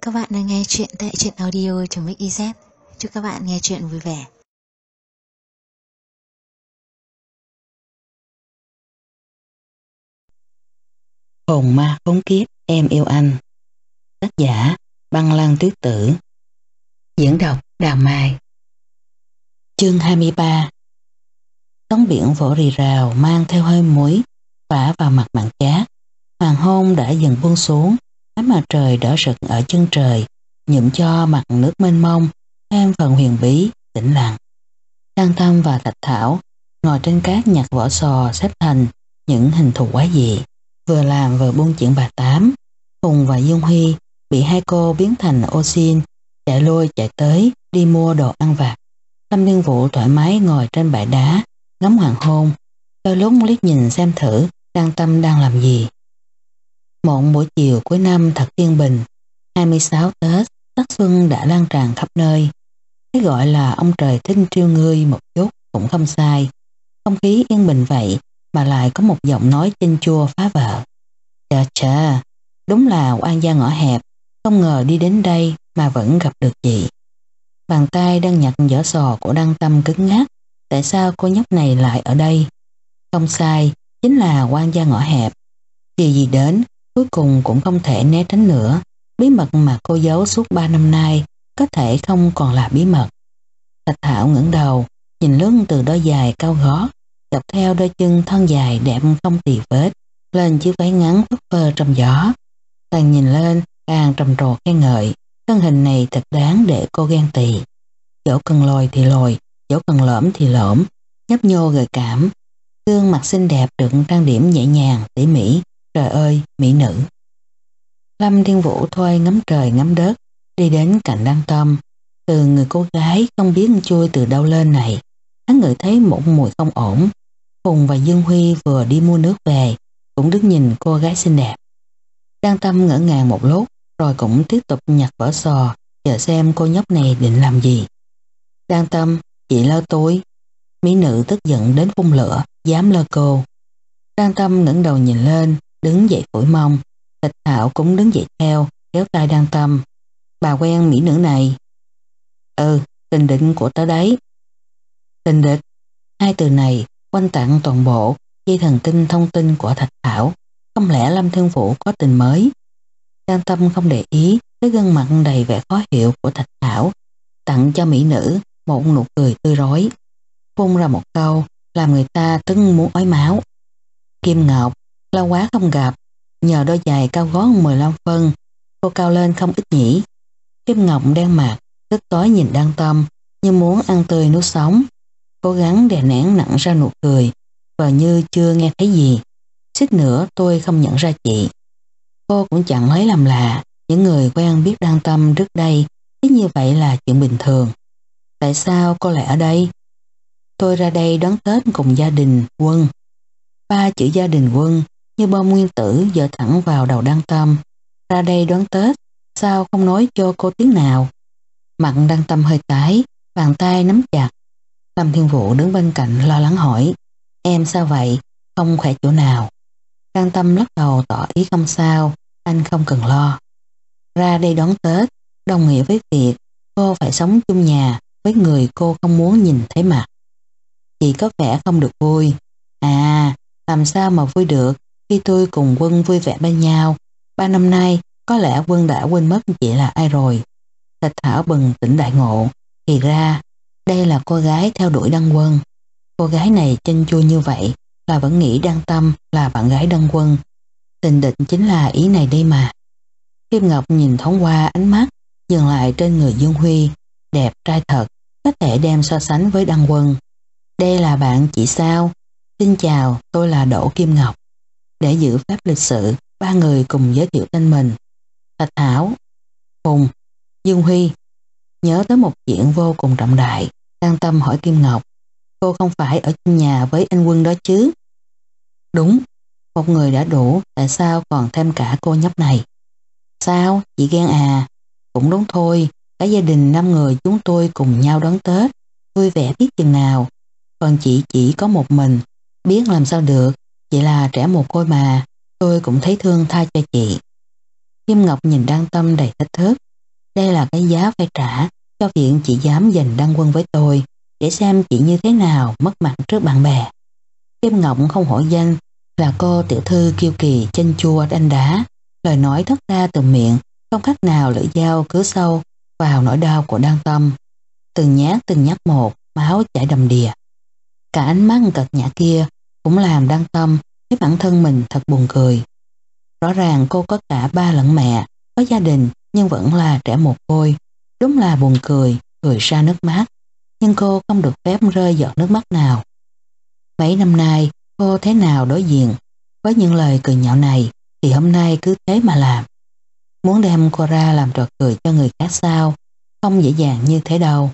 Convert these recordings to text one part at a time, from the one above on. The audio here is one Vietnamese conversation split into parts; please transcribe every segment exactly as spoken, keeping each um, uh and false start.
Các bạn đang nghe chuyện tại truyện audio.mix.iz. Chúc các bạn nghe chuyện vui vẻ. Hồn ma khốn kiếp em yêu anh. Tác giả Băng Lăng Tuyết Tử. Diễn đọc Đào Mai. Chương hai mươi ba. Sóng biển vỗ rì rào mang theo hơi muối phả vào mặt mặn chát. Hoàng hôn đã dần buông xuống, ánh mặt trời đỏ rực ở chân trời nhuộm cho mặt nước mênh mông thêm phần huyền bí tĩnh lặng. Đăng Tâm và Thạch Thảo ngồi trên cát nhặt vỏ sò xếp thành những hình thù quái dị, vừa làm vừa buôn chuyện bà Tám. Hùng và Dương Huy bị hai cô biến thành ô xin, chạy lui chạy tới đi mua đồ ăn vặt. Lâm Thiên Vũ thoải mái ngồi trên bãi đá ngắm hoàng hôn, đôi lúc liếc nhìn xem thử Đăng Tâm đang làm gì. Một buổi chiều cuối năm thật yên bình, hai mươi sáu Tết, sắc xuân đã lan tràn khắp nơi. Cái gọi là ông trời thích trêu ngươi một chút cũng không sai. Không khí yên bình vậy mà lại có một giọng nói chênh chua phá vỡ. Chà chà, đúng là oan gia ngõ hẹp, không ngờ đi đến đây mà vẫn gặp được chị. Bàn tay đang nhặt vỏ sò của Đăng Tâm cứng ngắc. Tại sao cô nhóc này lại ở đây? Không sai, chính là oan gia ngõ hẹp. Điều gì đến, cuối cùng cũng không thể né tránh nữa. Bí mật mà cô giấu suốt ba năm nay có thể không còn là bí mật. Thạch Thảo ngẩng đầu, nhìn lướt từ đôi giày cao gót, dọc theo đôi chân thon dài đẹp không tì vết, lên chiếc váy ngắn phất phơ trong gió. Càng nhìn lên, càng trầm trồ khen ngợi, thân hình này thật đáng để cô ghen tị. Chỗ cần lồi thì lồi, chỗ cần lõm thì lõm, nhấp nhô gợi cảm. Gương mặt xinh đẹp được trang điểm nhẹ nhàng, tỉ mỉ, trời ơi, mỹ nữ. Lâm Thiên Vũ thôi ngắm trời ngắm đất, đi đến cạnh Đăng Tâm. Từ người cô gái không biết chui từ đâu lên này, hắn ngửi thấy một mùi không ổn. Hùng và Dương Huy vừa đi mua nước về, cũng đứng nhìn cô gái xinh đẹp. Đăng Tâm ngỡ ngàng một lúc, rồi cũng tiếp tục nhặt vỏ sò, chờ xem cô nhóc này định làm gì. Đăng Tâm, chị lơ túi. Mỹ nữ tức giận đến phun lửa, dám lơ cô. Đăng Tâm ngẩng đầu nhìn lên, đứng dậy phủi mông. Thạch Thảo cũng đứng dậy theo, kéo tay Đăng Tâm. Bà quen mỹ nữ này? Ừ, tình địch của tớ đấy. Tình địch? Hai từ này quanh tặng toàn bộ dây thần kinh thông tin của Thạch Thảo. Không lẽ Lâm Thiên Vũ có tình mới? Đăng Tâm không để ý tới gương mặt đầy vẻ khó hiểu của Thạch Thảo, tặng cho mỹ nữ một nụ cười tươi rói, phun ra một câu làm người ta tức muốn ói máu. Kim Ngọc, lâu quá không gặp, nhờ đôi giày cao gót mười lăm phân, cô cao lên không ít nhỉ. Kim Ngọc đen mặt, tức tối nhìn Đăng Tâm như muốn ăn tươi nuốt sống, cố gắng đè nén nặng ra nụ cười, và như chưa nghe thấy gì. Suýt nữa tôi không nhận ra chị. Cô cũng chẳng lấy làm lạ, những người quen biết Đăng Tâm trước đây biết như vậy là chuyện bình thường. Tại sao cô lại ở đây? Tôi ra đây đón Tết cùng gia đình Quân. Ba chữ gia đình Quân như bom nguyên tử dội thẳng vào đầu Đăng Tâm. Ra đây đón Tết, sao không nói cho cô tiếng nào? Mặt Đăng Tâm hơi tái, bàn tay nắm chặt. Lâm Thiên Vũ đứng bên cạnh lo lắng hỏi, em sao vậy, không khỏe chỗ nào? Đăng Tâm lắc đầu tỏ ý không sao, anh không cần lo. Ra đây đón Tết đồng nghĩa với việc cô phải sống chung nhà với người cô không muốn nhìn thấy mặt. Chị có vẻ không được vui. À, làm sao mà vui được khi tôi cùng Quân vui vẻ bên nhau. Ba năm nay có lẽ Quân đã quên mất chị là ai rồi. Thạch Thảo bừng tỉnh đại ngộ. Thì ra đây là cô gái theo đuổi Đăng Quân. Cô gái này chênh chua như vậy là vẫn nghĩ Đăng Tâm là bạn gái Đăng Quân. Tình địch chính là ý này đây mà. Kim Ngọc nhìn thoáng qua ánh mắt dừng lại trên người Dương Huy, đẹp trai thật, có thể đem so sánh với Đăng Quân. Đây là bạn chị sao? Xin chào, tôi là Đỗ Kim Ngọc. Để giữ phép lịch sự, ba người cùng giới thiệu tên mình. Thạch Thảo, Hùng, Dương Huy. Nhớ tới một chuyện vô cùng trọng đại, Đăng Tâm hỏi Kim Ngọc, cô không phải ở chung nhà với anh Quân đó chứ? Đúng, một người đã đủ, tại sao còn thêm cả cô nhóc này? Sao, chị ghen à? Cũng đúng thôi, cả gia đình năm người chúng tôi cùng nhau đón Tết, vui vẻ biết chừng nào. Còn chị chỉ có một mình, biết làm sao được, chị là trẻ mồ côi mà, tôi cũng thấy thương tha cho chị. Kim Ngọc nhìn Đăng Tâm đầy thách thức, Đây là cái giá phải trả cho việc chị dám giành Đăng Quân với tôi, để xem chị như thế nào mất mặt trước bạn bè. Kim Ngọc không hỏi danh, là cô tiểu thư kiêu kỳ chanh chua đanh đá, lời nói thốt ra từ miệng không khác nào lưỡi dao cứa sâu vào nỗi đau của Đăng Tâm. Từng nhát từng nhát một, máu chảy đầm đìa. Cả ánh mắt cợt nhã kia cũng làm Đăng Tâm thấy bản thân mình thật buồn cười. Rõ ràng cô có cả ba lẫn mẹ, có gia đình nhưng vẫn là trẻ mồ côi. Đúng là buồn cười, cười ra nước mắt. Nhưng cô không được phép rơi giọt nước mắt nào. Mấy năm nay cô thế nào đối diện với những lời cười nhạo này thì hôm nay cứ thế mà làm. Muốn đem cô ra làm trò cười cho người khác sao? Không dễ dàng như thế đâu.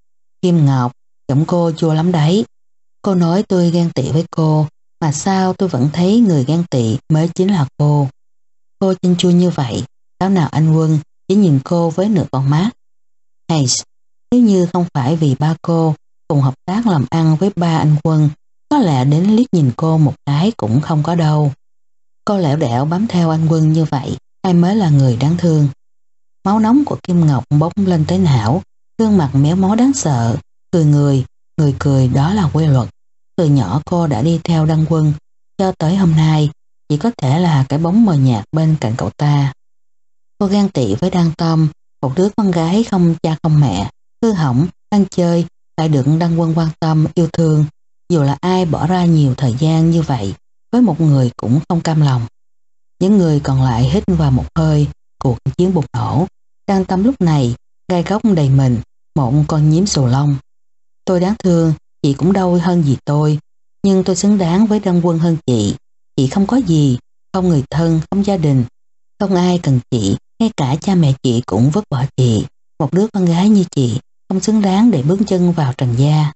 Kim Ngọc, giọng cô chua lắm đấy. Cô nói tôi ghen tị với cô, mà sao tôi vẫn thấy người ghen tị mới chính là cô. Cô chinh chua như vậy, sao nào anh Quân chỉ nhìn cô với nửa con mắt. Hay, nếu như không phải vì ba cô cùng hợp tác làm ăn với ba anh Quân, có lẽ đến liếc nhìn cô một cái cũng không có đâu. Cô lẻo đẻo bám theo anh Quân như vậy, ai mới là người đáng thương. Máu nóng của Kim Ngọc bốc lên tới não, gương mặt méo mó đáng sợ, cười người, người cười đó là quy luật. Từ nhỏ cô đã đi theo Đăng Quân, cho tới hôm nay chỉ có thể là cái bóng mờ nhạt bên cạnh cậu ta. Cô ghen tị với Đăng Tâm, một đứa con gái không cha không mẹ, hư hỏng, ăn chơi, lại được Đăng Quân quan tâm, yêu thương. Dù là ai bỏ ra nhiều thời gian như vậy, với một người cũng không cam lòng. Những người còn lại hít vào một hơi, cuộc chiến bùng nổ. Đăng Tâm lúc này, gai góc đầy mình, một con nhím sù lông. Tôi đáng thương, chị cũng đâu hơn gì tôi, nhưng tôi xứng đáng với Đăng Quân hơn chị. Chị không có gì, không người thân, không gia đình, không ai cần chị, ngay cả cha mẹ chị cũng vứt bỏ chị. Một đứa con gái như chị không xứng đáng để bước chân vào trần gia.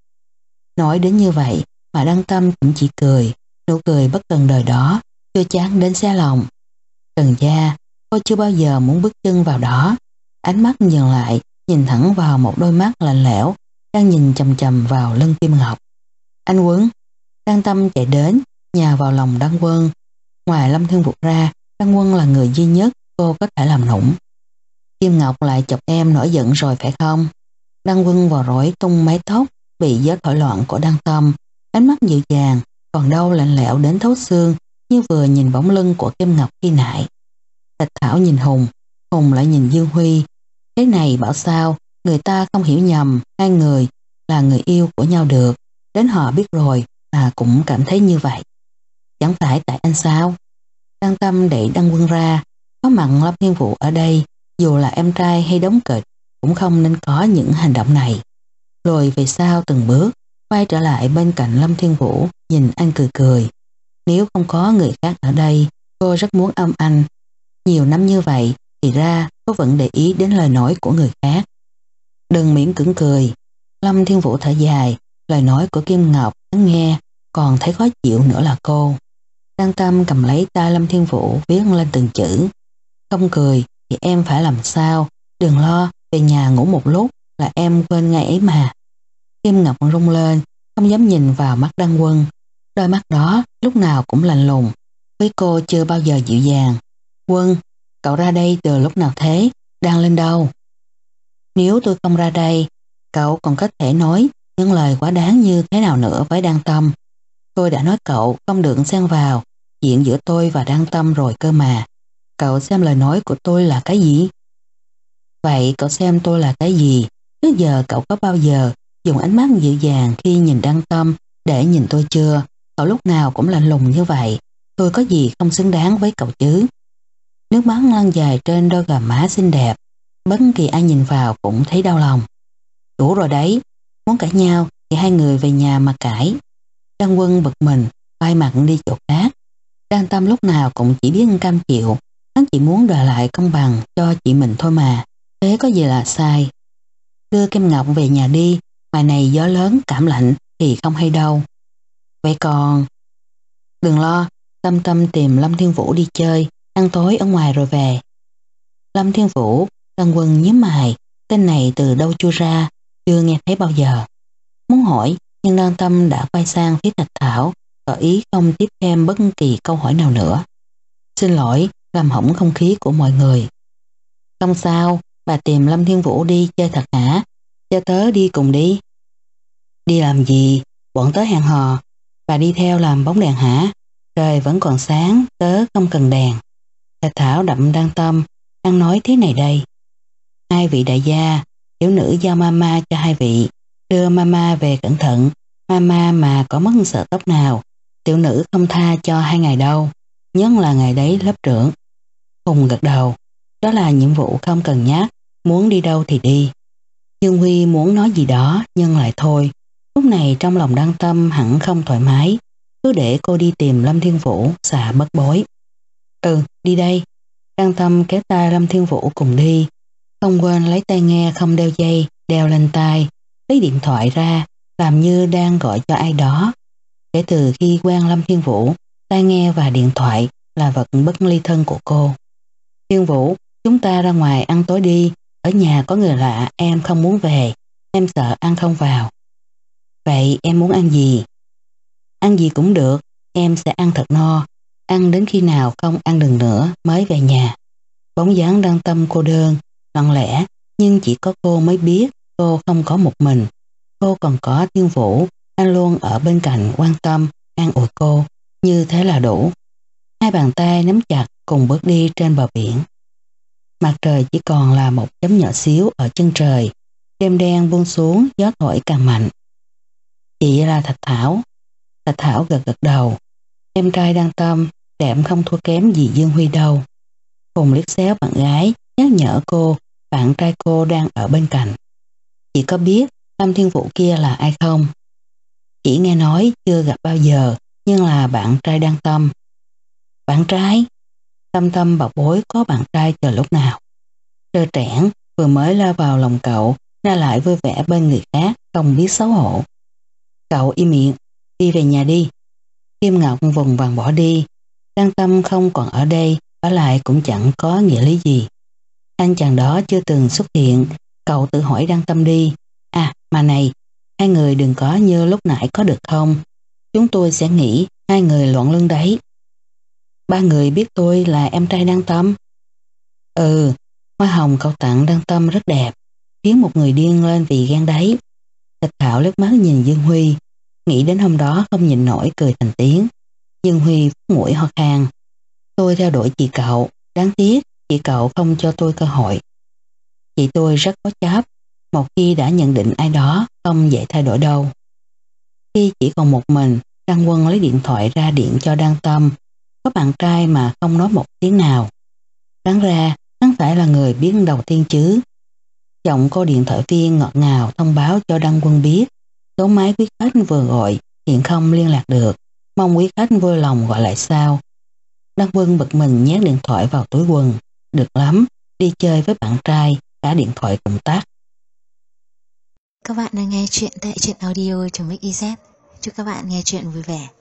Nói đến như vậy mà Đăng Tâm cũng chỉ cười, nụ cười bất cần đời đó, chưa chán đến xé lòng. Trần gia, cô chưa bao giờ muốn bước chân vào đó. Ánh mắt dừng lại, nhìn thẳng vào một đôi mắt lạnh lẽo đang nhìn chằm chằm vào lưng Kim Ngọc. Anh Quân. Đăng Tâm chạy đến, nhào vào lòng Đăng Quân. Ngoài Lâm Thiên Vũ ra, Đăng Quân là người duy nhất cô có thể làm nũng. Kim Ngọc lại chọc em nổi giận rồi phải không? Đăng Quân vò rối tung mái tóc bị gió thổi loạn của Đăng Tâm, ánh mắt dịu dàng, còn đâu lạnh lẽo đến thấu xương, như vừa nhìn bóng lưng của Kim Ngọc khi nãy. Thạch Thảo nhìn Hùng, Hùng lại nhìn Dương Huy. Cái này bảo sao người ta không hiểu nhầm hai người là người yêu của nhau được, đến họ biết rồi mà cũng cảm thấy như vậy. Chẳng phải tại anh sao? Đăng Tâm đẩy Đăng Quân ra, có mặt Lâm Thiên Vũ ở đây, dù là em trai hay đóng kịch cũng không nên có những hành động này. Rồi về sau từng bước quay trở lại bên cạnh Lâm Thiên Vũ, nhìn anh cười cười. Nếu không có người khác ở đây, cô rất muốn ôm anh. Nhiều năm như vậy thì ra cô vẫn để ý đến lời nói của người khác. Đừng miễn cưỡng cười. Lâm Thiên Vũ thở dài, lời nói của Kim Ngọc hắn nghe còn thấy khó chịu nữa là cô. Đăng Tâm cầm lấy tay Lâm Thiên Vũ viết lên từng chữ. Không cười thì em phải làm sao? Đừng lo, về nhà ngủ một lúc là em quên ngay ấy mà. Kim Ngọc rung lên, không dám nhìn vào mắt Đăng Quân. Đôi mắt đó lúc nào cũng lạnh lùng, với cô chưa bao giờ dịu dàng. Quân, cậu ra đây từ lúc nào thế? Đang lên đâu? Nếu tôi không ra đây, cậu còn có thể nói những lời quá đáng như thế nào nữa với Đăng Tâm. Tôi đã nói cậu không được xen vào chuyện giữa tôi và Đăng Tâm rồi cơ mà. Cậu xem lời nói của tôi là cái gì? Vậy cậu xem tôi là cái gì? Trước giờ cậu có bao giờ dùng ánh mắt dịu dàng khi nhìn Đăng Tâm để nhìn tôi chưa? Cậu lúc nào cũng lạnh lùng như vậy. Tôi có gì không xứng đáng với cậu chứ? Nước mắt lăn dài trên đôi gò má xinh đẹp, bất kỳ ai nhìn vào cũng thấy đau lòng. Đủ rồi đấy, muốn cãi nhau thì hai người về nhà mà cãi. Đăng Quân bực mình, quay mặt đi chỗ khác. Đăng Tâm lúc nào cũng chỉ biết cam chịu, hắn chỉ muốn đòi lại công bằng cho chị mình thôi mà, thế có gì là sai. Đưa Kim Ngọc về nhà đi, ngoài này gió lớn cảm lạnh thì không hay đâu. Vậy còn... Đừng lo, Tâm Tâm tìm Lâm Thiên Vũ đi chơi, ăn tối ở ngoài rồi về. Lâm Thiên Vũ, Đăng Quân nhíu mày, tên này từ đâu chui ra, chưa nghe thấy bao giờ. Muốn hỏi, nhưng Đăng Tâm đã quay sang phía Thạch Thảo, tỏ ý không tiếp thêm bất kỳ câu hỏi nào nữa. Xin lỗi, làm hỏng không khí của mọi người. Không sao, bà tìm Lâm Thiên Vũ đi chơi thật hả? Cho tớ đi cùng đi. Đi làm gì? Bọn tớ hẹn hò. Bà đi theo làm bóng đèn hả? Trời vẫn còn sáng, tớ không cần đèn. Thạch Thảo đậm đang tâm, ăn nói thế này đây. Hai vị đại gia, tiểu nữ giao mama cho hai vị. Đưa mama về cẩn thận. Mama mà có mất sợi tóc nào, tiểu nữ không tha cho hai ngày đâu. Nhất là ngày đấy lớp trưởng. Hùng gật đầu. Đó là nhiệm vụ không cần nhắc. Muốn đi đâu thì đi. Dương Huy muốn nói gì đó nhưng lại thôi. Lúc này trong lòng Đăng Tâm hẳn không thoải mái. Cứ để cô đi tìm Lâm Thiên Vũ xả bất bối. Ừ, đi đây. Đăng Tâm kéo tay Lâm Thiên Vũ cùng đi. Không quên lấy tai nghe không đeo dây, đeo lên tai, lấy điện thoại ra, làm như đang gọi cho ai đó. Kể từ khi quen Lâm Thiên Vũ, tai nghe và điện thoại là vật bất ly thân của cô. Thiên Vũ, chúng ta ra ngoài ăn tối đi. Ở nhà có người lạ, em không muốn về. Em sợ ăn không vào. Vậy em muốn ăn gì? Ăn gì cũng được, em sẽ ăn thật no. Ăn đến khi nào không ăn được nữa mới về nhà. Bóng dáng Đăng Tâm cô đơn, lặng lẽ, nhưng chỉ có cô mới biết cô không có một mình. Cô còn có Thiên Vũ, anh luôn ở bên cạnh quan tâm, an ủi cô. Như thế là đủ. Hai bàn tay nắm chặt cùng bước đi trên bờ biển. Mặt trời chỉ còn là một chấm nhỏ xíu ở chân trời. Đêm đen buông xuống, gió thổi càng mạnh. Chị là Thạch Thảo. Thạch Thảo gật gật đầu. Em trai Đăng Tâm, đẹp không thua kém gì Dương Huy đâu. Cùng liếc xéo bạn gái, nhắc nhở cô, bạn trai cô đang ở bên cạnh. Chị có biết Lâm Thiên Vũ kia là ai không? Chỉ nghe nói chưa gặp bao giờ, nhưng là bạn trai Đăng Tâm. Bạn trai? Tâm Tâm bảo bối có bạn trai chờ lúc nào. Trơ trẽn, vừa mới lao vào lòng cậu, ra lại vui vẻ bên người khác, không biết xấu hổ. Cậu im miệng, đi về nhà đi. Kim Ngọc vùng vàng bỏ đi. Đăng Tâm không còn ở đây, ở lại cũng chẳng có nghĩa lý gì. Anh chàng đó chưa từng xuất hiện, cậu tự hỏi Đăng Tâm đi. À, mà này, hai người đừng có như lúc nãy có được không? Chúng tôi sẽ nghĩ hai người loạn lưng đấy. Ba người biết tôi là em trai Đăng Tâm. Ừ, hoa hồng cậu tặng Đăng Tâm rất đẹp, khiến một người điên lên vì ghen đấy. Thạch Thảo liếc mắt nhìn Dương Huy, nghĩ đến hôm đó không nhịn nổi cười thành tiếng. Dương Huy phút mũi ho khan. Tôi theo đuổi chị cậu, đáng tiếc chị cậu không cho tôi cơ hội. Chị tôi rất có chấp, một khi đã nhận định ai đó không dễ thay đổi đâu. Khi chỉ còn một mình, Đăng Quân lấy điện thoại ra điện cho Đăng Tâm. Có bạn trai mà không nói một tiếng nào. Đáng ra, hắn phải là người biết đầu tiên chứ. Giọng cô điện thoại viên ngọt ngào thông báo cho Đăng Quân biết số máy quý khách vừa gọi hiện không liên lạc được, mong quý khách vui lòng gọi lại sau. Đăng Quân bực mình nhét điện thoại vào túi quần. Được lắm, đi chơi với bạn trai, cả điện thoại cùng tắt. Các bạn đang nghe chuyện tại truyện audio.mixyz. Chúc các bạn nghe chuyện vui vẻ.